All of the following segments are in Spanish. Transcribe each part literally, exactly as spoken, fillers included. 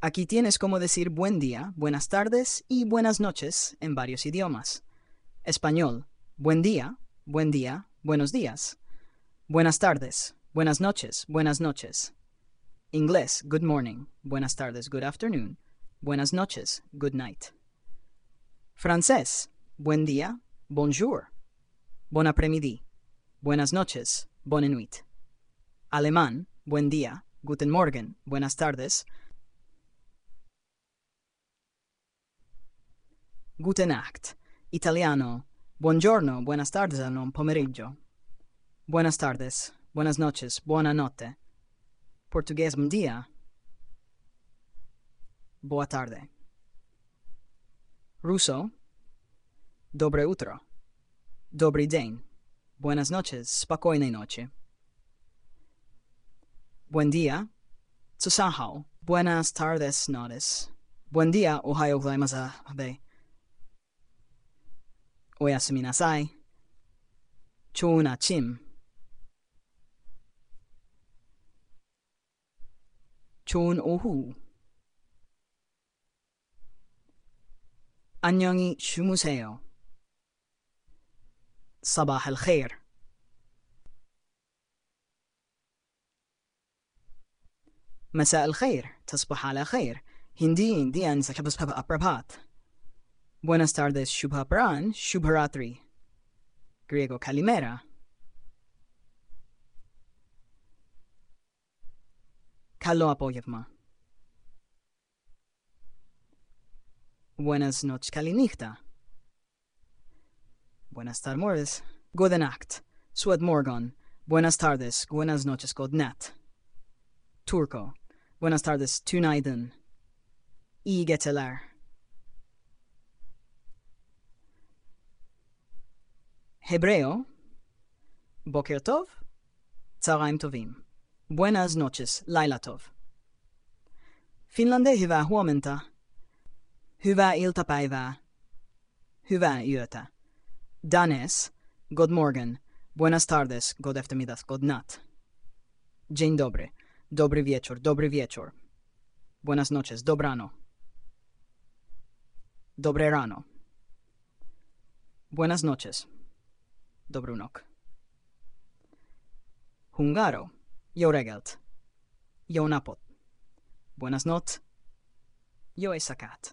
Aquí tienes cómo decir buen día, buenas tardes y buenas noches en varios idiomas. Español, buen día, buen día, buenos días. Buenas tardes, buenas noches, buenas noches. Inglés, good morning, buenas tardes, good afternoon. Buenas noches, good night. Francés, buen día, bonjour. Bon après-midi, buenas noches, bonne nuit. Alemán, buen día, guten Morgen, buenas tardes. Gute Nacht. Italiano, buongiorno, buenas tardes, non pomeriggio. Buenas tardes, buenas noches, buona notte. Portugués, bom dia. Boa tarde. Ruso, dobre utro. Dobry dzień. Buenas noches, spokojnej nocy. Buen día, tsusahau. Buenas tardes, noches. Buen día, ohayou gozaimasu. Oyasumi nasai. Chōun achim. Chōun ohu. 안녕히 주무세요. صباح الخير. مساء الخير. تصبح على خير. Hindi, Indian, Aprapat. Buenas tardes, Shubhapran, Shubharatri. Griego, Kalimera. Καλό απόγευμα. Buenas noches, Kalinichta. Buenas tardes. Gute Nacht. Sued Morgon. Buenas tardes. Buenas noches, Godnat. Turco. Buenas tardes, Tunaydın. İyi geceler. Hebreo. Boker Tov. Tsaraim Tovim. Buenas noches, Laila Tov. Finlande hyvää huomenta. Hyvää iltapäivää. Hyvää yötä. Danes, god morgen. Buenas tardes, god eftermiddag, god natt. Dzień dobry. Dobry wieczór, dobry wieczór. Buenas noches, dobrano. Dobre rano. Buenas noches. Dobrunok. Hungaro. Jó reggelt. Jó napot. Buenas not. Jó éjszakát.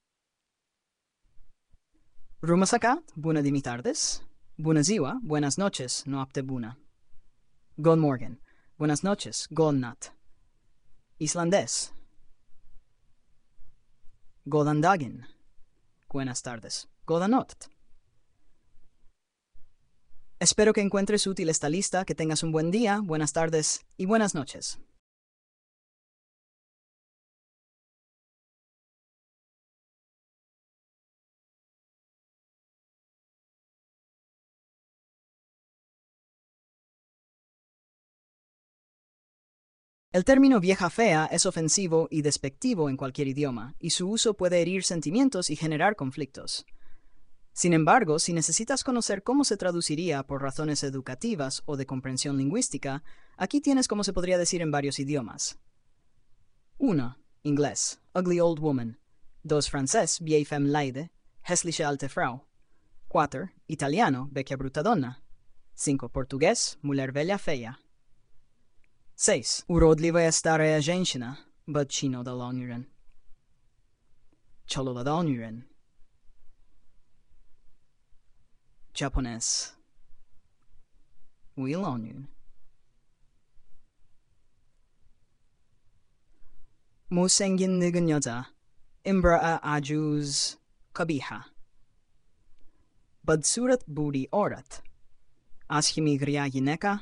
Rumasakát, bună dimitardes. Bună ziua, buenas noches, noapte bună. God morgen, buenas noches, god natt. Islandés. Godan dagen. Buenas tardes. Godan natt. Espero que encuentres útil esta lista, que tengas un buen día, buenas tardes y buenas noches. El término vieja fea es ofensivo y despectivo en cualquier idioma, y su uso puede herir sentimientos y generar conflictos. Sin embargo, si necesitas conocer cómo se traduciría por razones educativas o de comprensión lingüística, aquí tienes cómo se podría decir en varios idiomas. uno. Inglés, ugly old woman. dos. Francés, vieille femme laide, hässliche alte Frau. cuatro. Italiano, vecchia brutta donna. cinco. Portugués, mujer bella fea. seis. Urodlivая старая женщина, bătrână de lănuren. Ciolo de lănuren. Japonés. Uilonun. 못생긴 늙은 여자. imbra'a ajuz kabiha. Badsurat budi orat. Ashimi gria gineka.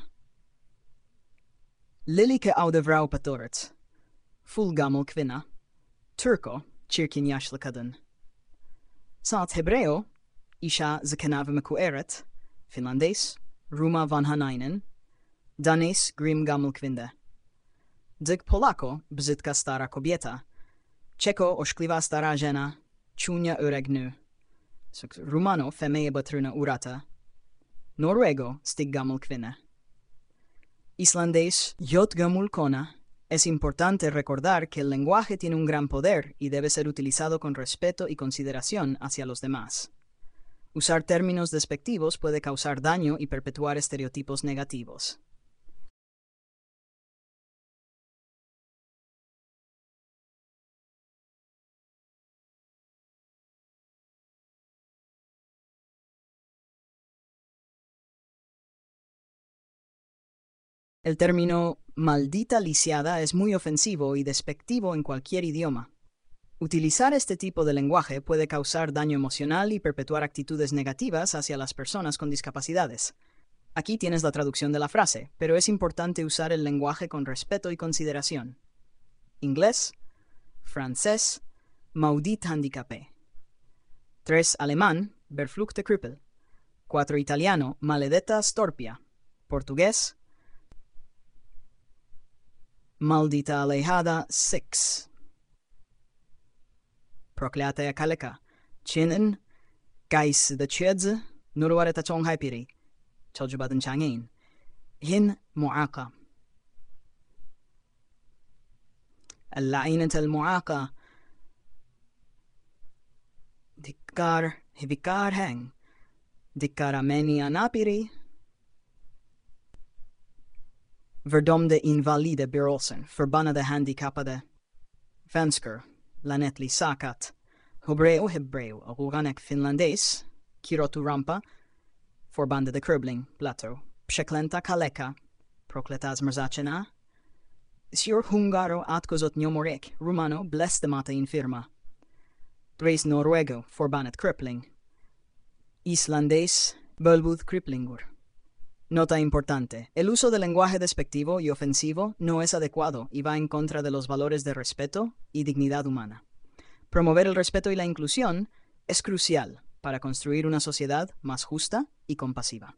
Lilike oude vrouw patoret. Fulgamel kvinna. Turco, chirkin yashlakadan. Saat Hebreo, Isha zakenave mekueret. Finlandees, Ruma van Hanainen. Danes, grim gamel kwinde. Dyg Polako, bzytka stara kobieta. Czeko, oszkliwa stara żena. Czunia uregnu. Rumano, femeje batruna urata. Norwego, stig gamel kwinne. Islandees, jot gamul kona. Es importante recordar que el lenguaje tiene un gran poder y debe ser utilizado con respeto y consideración hacia los demás. Usar términos despectivos puede causar daño y perpetuar estereotipos negativos. El término maldita lisiada es muy ofensivo y despectivo en cualquier idioma. Utilizar este tipo de lenguaje puede causar daño emocional y perpetuar actitudes negativas hacia las personas con discapacidades. Aquí tienes la traducción de la frase, pero es importante usar el lenguaje con respeto y consideración. Inglés, francés, maudit handicapé. tres Alemán, verfluchte Krüppel. cuatro Italiano, maledetta storpia. Portugués, maldita alejada six. Procleatea kaleka. Chinen, gais de chedze, nurwareta chonghaipiri. Chaljubadan changin. Hin mu'aqa. اللعينة المعاقة دكار هبكار هنگ دكار meni anapiri Verdomde invalide berolsen, förbannade handikappade Vensker, lanetli sakat Hebreo hebreo, ruganek finlandes Kirotu rampa Förbannade kröbling, plato Pszeklenta kaleka, prokletas mrzacena Sior hungaro atkozot nyomorek, rumano blestemata infirma. Tres noruego, forbanet kröpling. Islandés, bölbud kriplingur. Nota importante. El uso del lenguaje despectivo y ofensivo no es adecuado y va en contra de los valores de respeto y dignidad humana. Promover el respeto y la inclusión es crucial para construir una sociedad más justa y compasiva.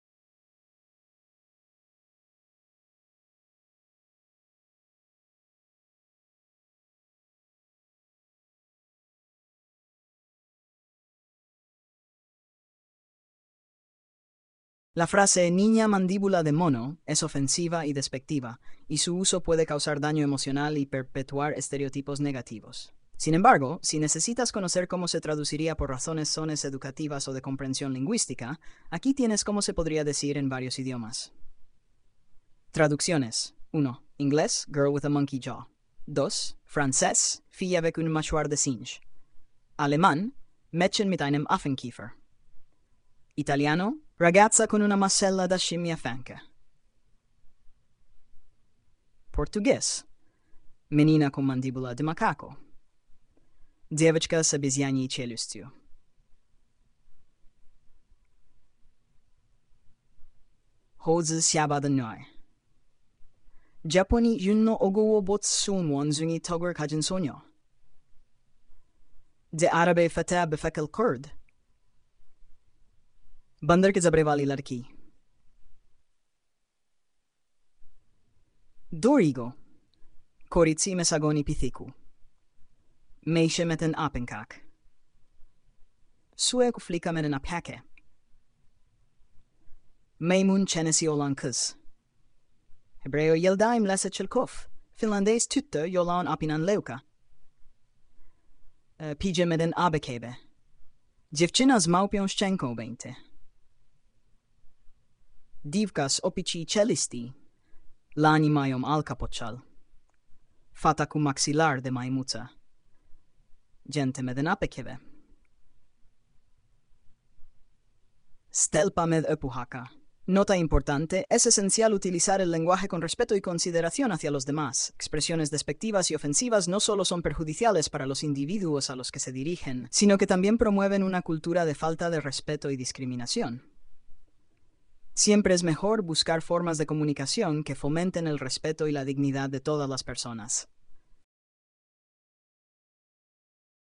La frase niña mandíbula de mono es ofensiva y despectiva, y su uso puede causar daño emocional y perpetuar estereotipos negativos. Sin embargo, si necesitas conocer cómo se traduciría por razones sones educativas o de comprensión lingüística, aquí tienes cómo se podría decir en varios idiomas. Traducciones. uno. Inglés, girl with a monkey jaw. dos. Francés, Fille avec une mâchoire de singe. Alemán, Mädchen mit einem Affenkiefer. Italiano, ragazza con una masella da scimmia franca. Portugués, menina con mandíbula de macaco. Девочка с обезьяньей челюстью. Hozu xiabada noi. Japoni junno ogowo botsun wanzungi togwer kajin sonyo. De árabe fata befekel kurd. बंदर के जबरे वाली लड़की. Dorigo, Koritsi mesagoni pithiku. Meishe met een apenkak. Sue kuflika met een apjake. Meimun chenesi olan kız. Hebreo yeldaim lese chelkof. Finlandes tutte jolan apinan leuka. Uh, Pije met een abekebe. Dziewczyna z małpią szczęką będzie. Divkas opici celisti, lani majom alkapochal, fata cu maxilar de maimuța, gente med en apekeve. Stelpa med öpuhaka. Nota importante, es esencial utilizar el lenguaje con respeto y consideración hacia los demás. Expresiones despectivas y ofensivas no solo son perjudiciales para los individuos a los que se dirigen, sino que también promueven una cultura de falta de respeto y discriminación. Siempre es mejor buscar formas de comunicación que fomenten el respeto y la dignidad de todas las personas.